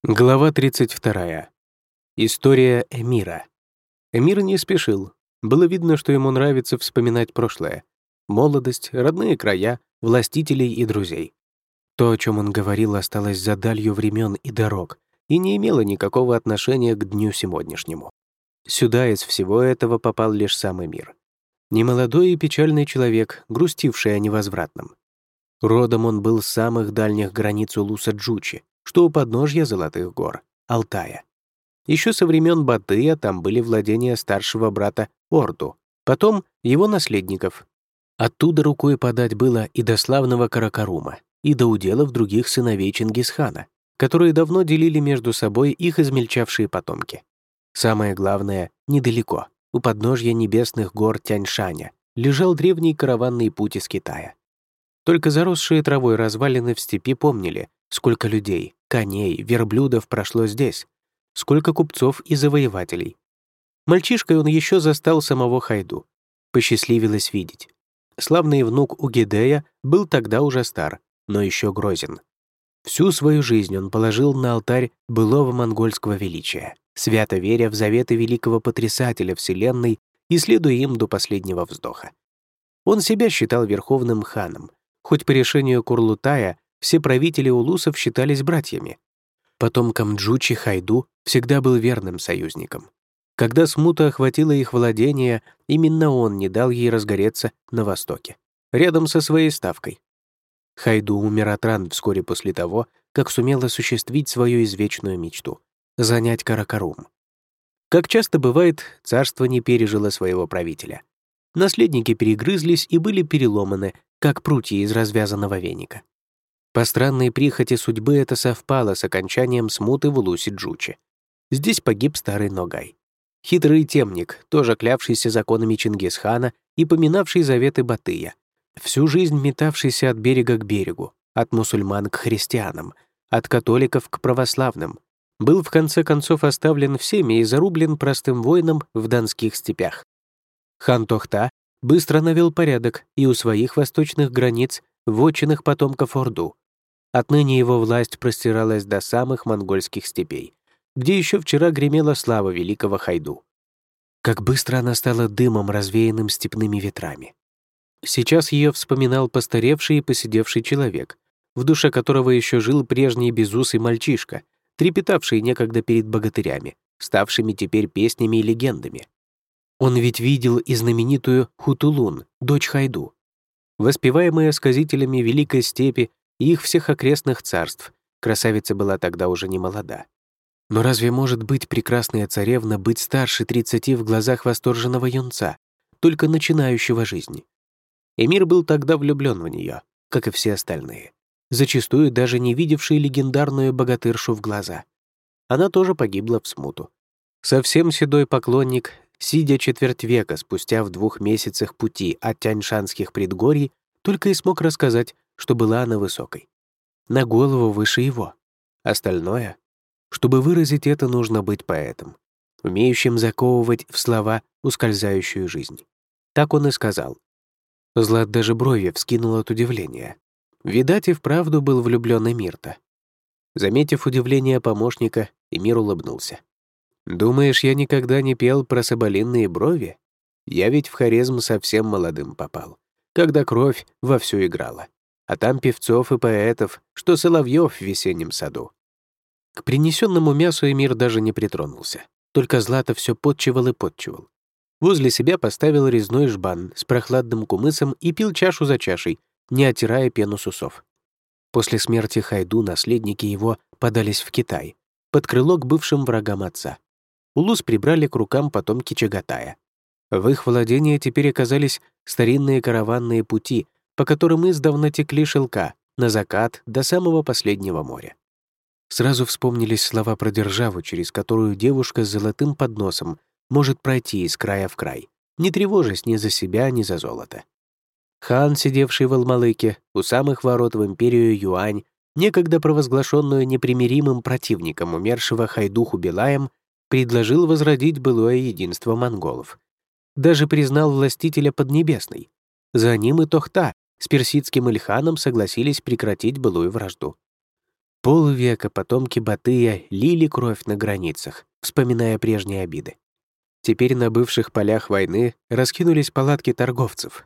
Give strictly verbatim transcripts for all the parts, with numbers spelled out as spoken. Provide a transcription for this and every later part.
Глава тридцать вторая. История Эмира. Эмир не спешил. Было видно, что ему нравится вспоминать прошлое. Молодость, родные края, властителей и друзей. То, о чем он говорил, осталось за далью времен и дорог и не имело никакого отношения к дню сегодняшнему. Сюда из всего этого попал лишь сам Эмир. Немолодой и печальный человек, грустивший о невозвратном. Родом он был с самых дальних границ Улуса Джучи, что у подножья Золотых гор, Алтая. Еще со времен Батыя там были владения старшего брата Орду, потом его наследников. Оттуда рукой подать было и до славного Каракарума, и до уделов других сыновей Чингисхана, которые давно делили между собой их измельчавшие потомки. Самое главное, недалеко, у подножья небесных гор Тяньшаня, лежал древний караванный путь из Китая. Только заросшие травой развалины в степи помнили, сколько людей, коней, верблюдов прошло здесь, сколько купцов и завоевателей. Мальчишкой он еще застал самого Хайду. Посчастливилось видеть. Славный внук Угидея был тогда уже стар, но еще грозен. Всю свою жизнь он положил на алтарь былого монгольского величия, свято веря в заветы великого потрясателя Вселенной и следуя им до последнего вздоха. Он себя считал верховным ханом, хоть по решению Курлутая все правители улусов считались братьями. Потомкам Джучи Хайду всегда был верным союзником. Когда смута охватила их владения, именно он не дал ей разгореться на востоке, рядом со своей ставкой. Хайду умер от ран вскоре после того, как сумел осуществить свою извечную мечту — занять Каракарум. Как часто бывает, царство не пережило своего правителя. Наследники перегрызлись и были переломаны, как прутья из развязанного веника. По странной прихоти судьбы это совпало с окончанием смуты в Улусе Джучи. Здесь погиб старый Ногай. Хитрый темник, тоже клявшийся законами Чингисхана и поминавший заветы Батыя, всю жизнь метавшийся от берега к берегу, от мусульман к христианам, от католиков к православным, был в конце концов оставлен всеми и зарублен простым воином в донских степях. Хан Тохта быстро навел порядок и у своих восточных границ вотчинных потомков Орду. Отныне его власть простиралась до самых монгольских степей, где еще вчера гремела слава великого Хайду. Как быстро она стала дымом, развеянным степными ветрами. Сейчас ее вспоминал постаревший и поседевший человек, в душе которого еще жил прежний безусый мальчишка, трепетавший некогда перед богатырями, ставшими теперь песнями и легендами. Он ведь видел и знаменитую Хутулун, дочь Хайду. Воспеваемая сказителями Великой Степи и их всех окрестных царств, красавица была тогда уже не молода. Но разве может быть прекрасная царевна быть старше тридцати в глазах восторженного юнца, только начинающего жизнь? Эмир был тогда влюблен в нее, как и все остальные, зачастую даже не видевшие легендарную богатыршу в глаза. Она тоже погибла в смуту. Совсем седой поклонник, сидя четверть века спустя в двух месяцах пути от Тяньшанских предгорий, только и смог рассказать, что была она высокой. На голову выше его. Остальное, чтобы выразить это, нужно быть поэтом, умеющим заковывать в слова ускользающую жизнь. Так он и сказал. Злат даже брови вскинул от удивления. Видать, и вправду был влюблён Эмир-то. Заметив удивление помощника, Эмир улыбнулся. «Думаешь, я никогда не пел про соболиные брови? Я ведь в Хорезм совсем молодым попал, когда кровь вовсю играла. А там певцов и поэтов, что соловьёв в весеннем саду». К принесенному мясу Эмир даже не притронулся, только Злата все подчевал и подчевал. Возле себя поставил резной жбан с прохладным кумысом и пил чашу за чашей, не оттирая пену с усов. После смерти Хайду наследники его подались в Китай, под крыло к бывшим врагам отца. Улус прибрали к рукам потомки Чагатая. В их владения теперь оказались старинные караванные пути, по которым издавна текли шелка, на закат до самого последнего моря. Сразу вспомнились слова про державу, через которую девушка с золотым подносом может пройти из края в край, не тревожась ни за себя, ни за золото. Хан, сидевший в Алмалыке, у самых ворот в империю Юань, некогда провозглашенную непримиримым противником умершего Хайдуху Билаем, предложил возродить былое единство монголов. Даже признал властителя Поднебесной. За ним и Тохта с персидским Ильханом согласились прекратить былую вражду. Полвека потомки Батыя лили кровь на границах, вспоминая прежние обиды. Теперь на бывших полях войны раскинулись палатки торговцев.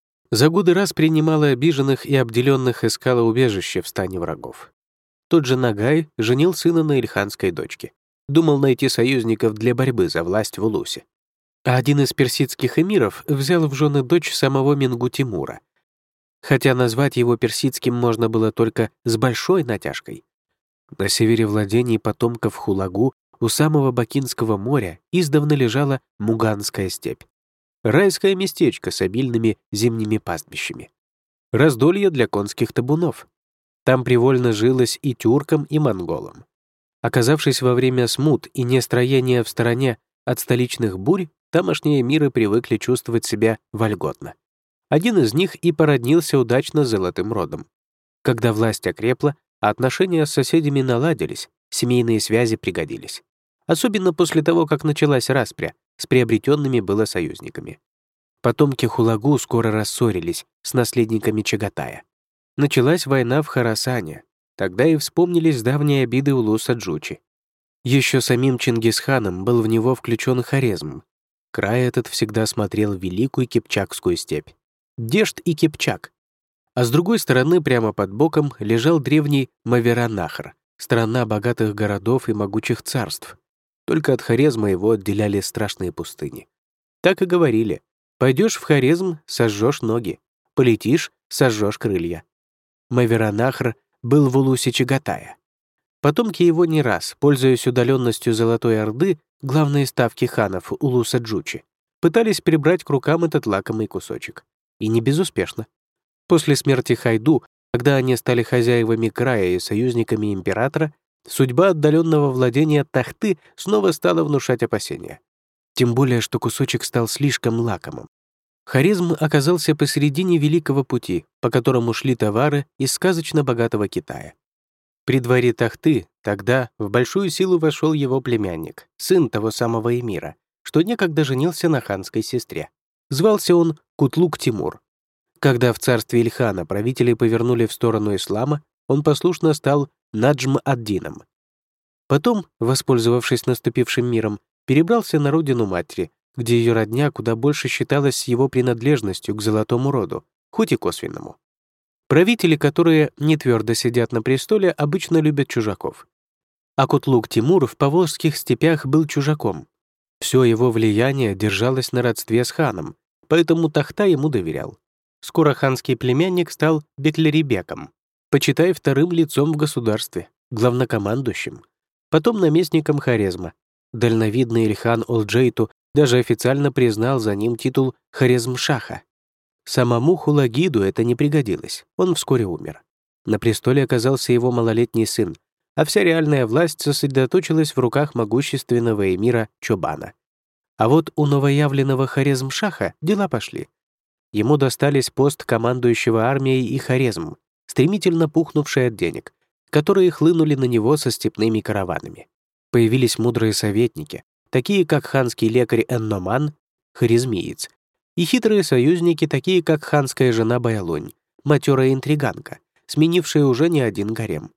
За годы раз принимала обиженных и обделенных искала убежище в стане врагов. Тот же Нагай женил сына на ильханской дочке. Думал найти союзников для борьбы за власть в Улусе. А один из персидских эмиров взял в жены дочь самого Мингу Тимура. Хотя назвать его персидским можно было только с большой натяжкой. На севере владений потомков Хулагу у самого Бакинского моря издавна лежала Муганская степь. Райское местечко с обильными зимними пастбищами. Раздолье для конских табунов. Там привольно жилось и тюркам, и монголам. Оказавшись во время смут и нестроения в стороне от столичных бурь, тамошние эмиры привыкли чувствовать себя вольготно. Один из них и породнился удачно с Золотым родом. Когда власть окрепла, а отношения с соседями наладились, семейные связи пригодились. Особенно после того, как началась распря с приобретенными было союзниками. Потомки Хулагу скоро рассорились с наследниками Чагатая. Началась война в Хорасане. Тогда и вспомнились давние обиды Улуса Джучи. Еще самим Чингисханом был в него включен Хорезм. Край этот всегда смотрел в Великую Кипчакскую степь. Дешт и Кипчак. А с другой стороны, прямо под боком, лежал древний Мавераннахр, страна богатых городов и могучих царств. Только от Хорезма его отделяли страшные пустыни. Так и говорили: пойдешь в Хорезм — сожжешь ноги, полетишь — сожжешь крылья. Мавераннахр был в Улусе Чагатая. Потомки его не раз, пользуясь удаленностью Золотой Орды, главные ставки ханов Улуса Джучи, пытались прибрать к рукам этот лакомый кусочек. И не безуспешно. После смерти Хайду, когда они стали хозяевами края и союзниками императора, судьба отдаленного владения Тахты снова стала внушать опасения. Тем более, что кусочек стал слишком лакомым. Хорезм оказался посередине Великого пути, по которому шли товары из сказочно богатого Китая. При дворе Тахты тогда в большую силу вошел его племянник, сын того самого эмира, что некогда женился на ханской сестре. Звался он Кутлук-Тимур. Когда в царстве Ильхана правители повернули в сторону ислама, он послушно стал Наджм-ад-Дином. Потом, воспользовавшись наступившим миром, перебрался на родину матери, где ее родня куда больше считалась с его принадлежностью к золотому роду, хоть и косвенному. Правители, которые не твердо сидят на престоле, обычно любят чужаков. А Кутлук-Тимур в поволжских степях был чужаком. Все его влияние держалось на родстве с ханом, поэтому Тахта ему доверял. Скоро ханский племянник стал Беклерибеком, почитай вторым лицом в государстве, главнокомандующим, потом наместником Хорезма. Дальновидный Ильхан Олджейту даже официально признал за ним титул Хорезм-шаха. Самому Хулагиду это не пригодилось, он вскоре умер. На престоле оказался его малолетний сын, а вся реальная власть сосредоточилась в руках могущественного эмира Чобана. А вот у новоявленного Хорезм-шаха дела пошли. Ему достались пост командующего армией и Хорезм, стремительно пухнувший от денег, которые хлынули на него со степными караванами. Появились мудрые советники, такие как ханский лекарь Энноман, хорезмиец, и хитрые союзники, такие как ханская жена Байлунь, матерая интриганка, сменившая уже не один гарем.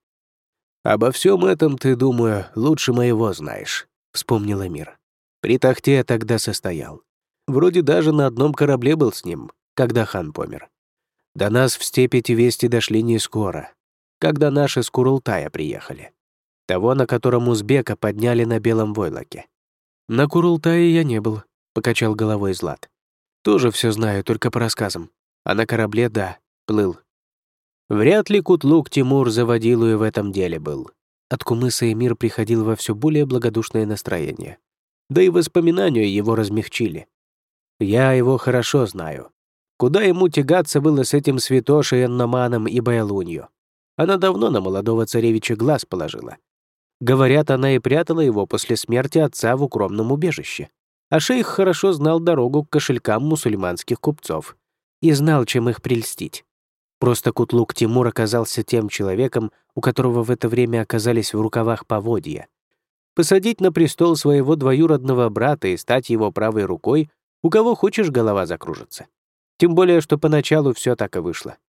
«Обо всем этом ты, думаю, лучше моего знаешь», — вспомнил эмир. «При Тахте я тогда состоял. Вроде даже на одном корабле был с ним, когда хан помер. До нас в степи эти вести дошли не скоро, когда наши с Курултая приехали. Того, на котором узбека подняли на Белом Войлоке». «На Курултае я не был», — покачал головой Злат. «Тоже все знаю, только по рассказам. А на корабле, да, плыл». Вряд ли Кутлук-Тимур заводилою в этом деле был. От кумыса эмир приходил во все более благодушное настроение. Да и воспоминания его размягчили. Я его хорошо знаю. Куда ему тягаться было с этим святошей Энноманом и Байлунью? Она давно на молодого царевича глаз положила. Говорят, она и прятала его после смерти отца в укромном убежище. А шейх хорошо знал дорогу к кошелькам мусульманских купцов и знал, чем их прельстить. Просто Кутлук-Тимур оказался тем человеком, у которого в это время оказались в рукавах поводья. Посадить на престол своего двоюродного брата и стать его правой рукой, у кого хочешь, голова закружится. Тем более, что поначалу все так и вышло.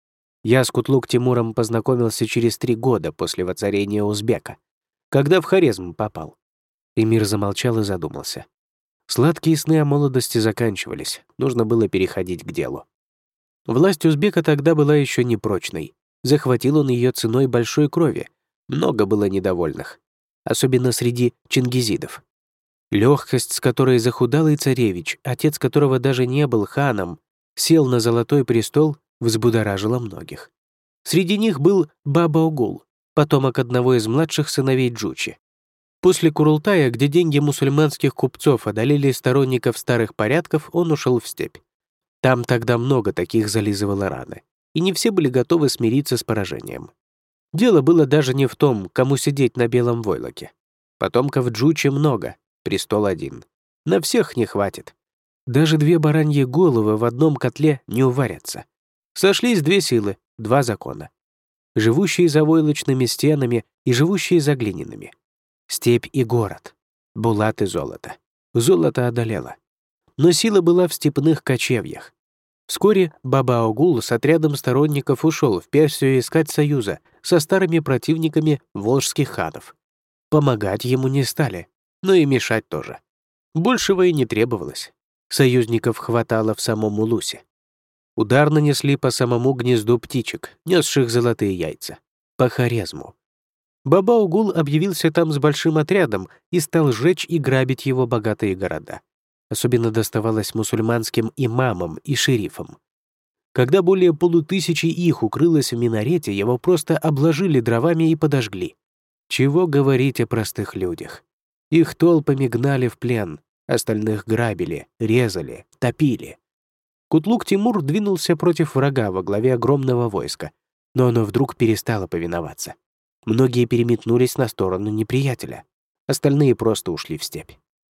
Я с Кутлук-Тимуром познакомился через три года после воцарения Узбека, когда в Хорезм попал». Эмир замолчал и задумался. Сладкие сны о молодости заканчивались, нужно было переходить к делу. Власть узбека тогда была еще непрочной. Захватил он ее ценой большой крови. Много было недовольных, особенно среди чингизидов. Легкость, с которой захудалый царевич, отец которого даже не был ханом, сел на золотой престол, взбудоражила многих. Среди них был Баба-Огул, потомок одного из младших сыновей Джучи. После Курултая, где деньги мусульманских купцов одолели сторонников старых порядков, он ушел в степь. Там тогда много таких зализывало раны, и не все были готовы смириться с поражением. Дело было даже не в том, кому сидеть на белом войлоке. Потомков Джучи много, престол один. На всех не хватит. Даже две бараньи головы в одном котле не уварятся. Сошлись две силы, два закона. Живущие за войлочными стенами и живущие за глиняными. Степь и город. Булат и золото. Золото одолело. Но сила была в степных кочевьях. Вскоре Баба-Огул с отрядом сторонников ушел в Персию искать союза со старыми противниками волжских ханов. Помогать ему не стали, но и мешать тоже. Большего и не требовалось. Союзников хватало в самом Улусе. Удар нанесли по самому гнезду птичек, несших золотые яйца, по Хорезму. Баба-Огул объявился там с большим отрядом и стал сжечь и грабить его богатые города. Особенно доставалось мусульманским имамам и шерифам. Когда более полутысячи их укрылось в минарете, его просто обложили дровами и подожгли. Чего говорить о простых людях? Их толпами гнали в плен, остальных грабили, резали, топили. Кутлук-Тимур двинулся против врага во главе огромного войска, но оно вдруг перестало повиноваться. Многие переметнулись на сторону неприятеля, остальные просто ушли в степь.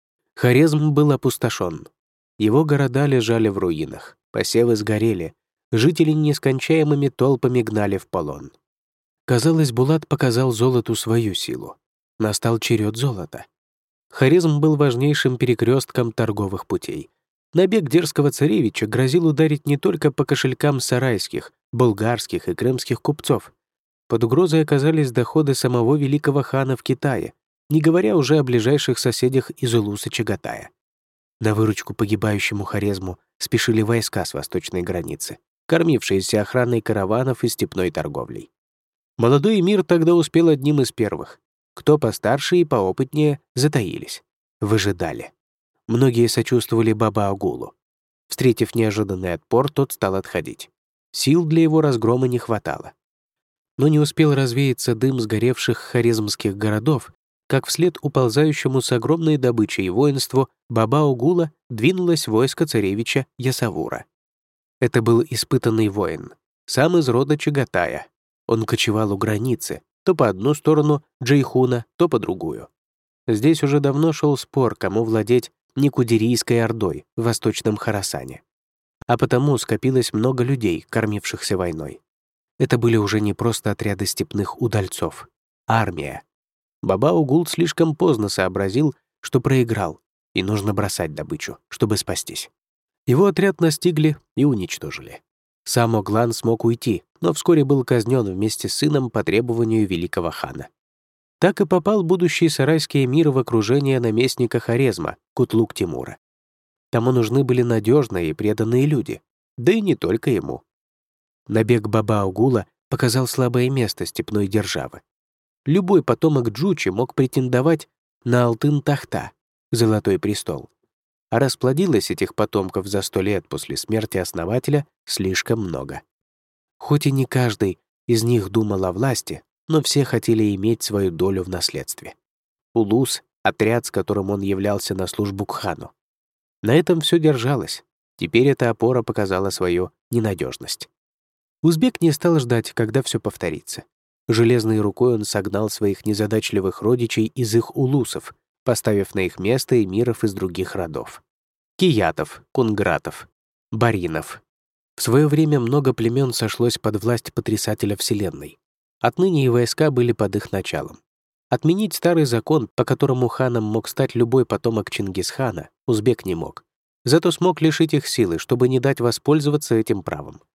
Хорезм был опустошен. Его города лежали в руинах, посевы сгорели, жители нескончаемыми толпами гнали в полон. Казалось, Булат показал золоту свою силу. Настал черед золота. Хорезм был важнейшим перекрестком торговых путей. Набег дерзкого царевича грозил ударить не только по кошелькам сарайских, болгарских и крымских купцов. Под угрозой оказались доходы самого великого хана в Китае, не говоря уже о ближайших соседях из Улуса Чагатая. На выручку погибающему Хорезму спешили войска с восточной границы, кормившиеся охраной караванов и степной торговлей. Молодой эмир тогда успел одним из первых. Кто постарше и поопытнее, затаились, выжидали. Многие сочувствовали Баба-Огулу. Встретив неожиданный отпор, тот стал отходить. Сил для его разгрома не хватало. Но не успел развеяться дым сгоревших хорезмских городов, как вслед уползающему с огромной добычей воинству Баба-Огула двинулось войско царевича Ясавура. Это был испытанный воин, сам из рода Чагатая. Он кочевал у границы, то по одну сторону Джейхуна, то по другую. Здесь уже давно шел спор, кому владеть Никудирийской ордой в восточном Хорасане. А потому скопилось много людей, кормившихся войной. Это были уже не просто отряды степных удальцов, армия. Баба-Огул слишком поздно сообразил, что проиграл, и нужно бросать добычу, чтобы спастись. Его отряд настигли и уничтожили. Сам Оглан смог уйти, но вскоре был казнен вместе с сыном по требованию великого хана. Так и попал будущий сарайский эмир в окружение наместника Хорезма, Кутлук-Тимура. Тому нужны были надежные и преданные люди, да и не только ему. Набег Баба-Огула показал слабое место степной державы. Любой потомок Джучи мог претендовать на Алтын-Тахта, Золотой престол. А расплодилось этих потомков за сто лет после смерти основателя слишком много. Хоть и не каждый из них думал о власти, но все хотели иметь свою долю в наследстве. Улус — отряд, с которым он являлся на службу к хану. На этом все держалось. Теперь эта опора показала свою ненадежность. Узбек не стал ждать, когда все повторится. Железной рукой он согнал своих незадачливых родичей из их улусов, поставив на их место эмиров из других родов. Киятов, Кунгратов, Баринов. В свое время много племен сошлось под власть потрясателя Вселенной. Отныне и войска были под их началом. Отменить старый закон, по которому ханом мог стать любой потомок Чингисхана, узбек не мог. Зато смог лишить их силы, чтобы не дать воспользоваться этим правом.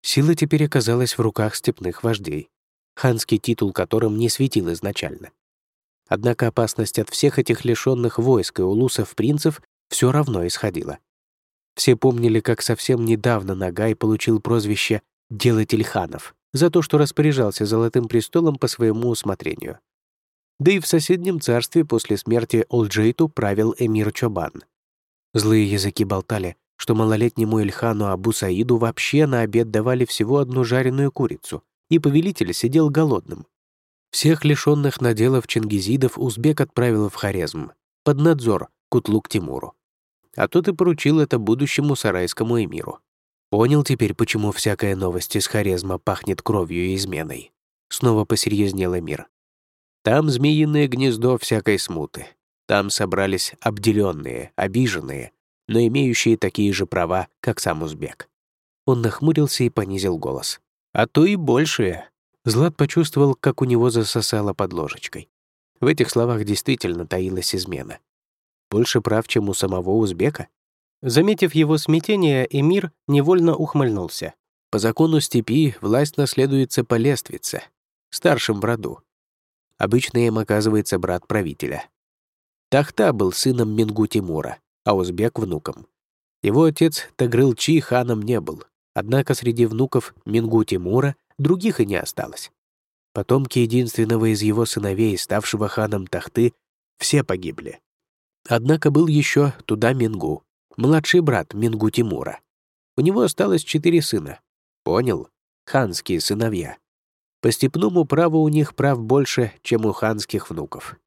Сила теперь оказалась в руках степных вождей, ханский титул которым не светил изначально. Однако опасность от всех этих лишенных войск и улусов принцев все равно исходила. Все помнили, как совсем недавно Нагай получил прозвище «делатель ханов» за то, что распоряжался Золотым престолом по своему усмотрению. Да и в соседнем царстве после смерти Олджейту правил эмир Чобан. Злые языки болтали, что малолетнему Ильхану Абу Саиду вообще на обед давали всего одну жареную курицу, и повелитель сидел голодным. Всех лишенных наделов чингизидов узбек отправил в Хорезм, под надзор Кутлук-Тимуру. А тот и поручил это будущему сарайскому эмиру. Понял теперь, почему всякая новость из Хорезма пахнет кровью и изменой. Снова посерьезнел эмир. Там змеиное гнездо всякой смуты. Там собрались обделенные, обиженные, но имеющие такие же права, как сам узбек. Он нахмурился и понизил голос. А то и большие. Злат почувствовал, как у него засосало под ложечкой. В этих словах действительно таилась измена. Больше прав, чем у самого узбека? Заметив его смятение, эмир невольно ухмыльнулся. По закону степи власть наследуется по лествице, старшим в роду. Обычно им оказывается брат правителя. Тахта был сыном Мингу Тимура, а узбек — внуком. Его отец Тагрыл-Чи ханом не был, однако среди внуков Мингу Тимура других и не осталось. Потомки единственного из его сыновей, ставшего ханом Тахты, все погибли. Однако был еще Туда Мингу, младший брат Мингу Тимура. У него осталось четыре сына. Понял? Ханские сыновья. По степному праву у них прав больше, чем у ханских внуков.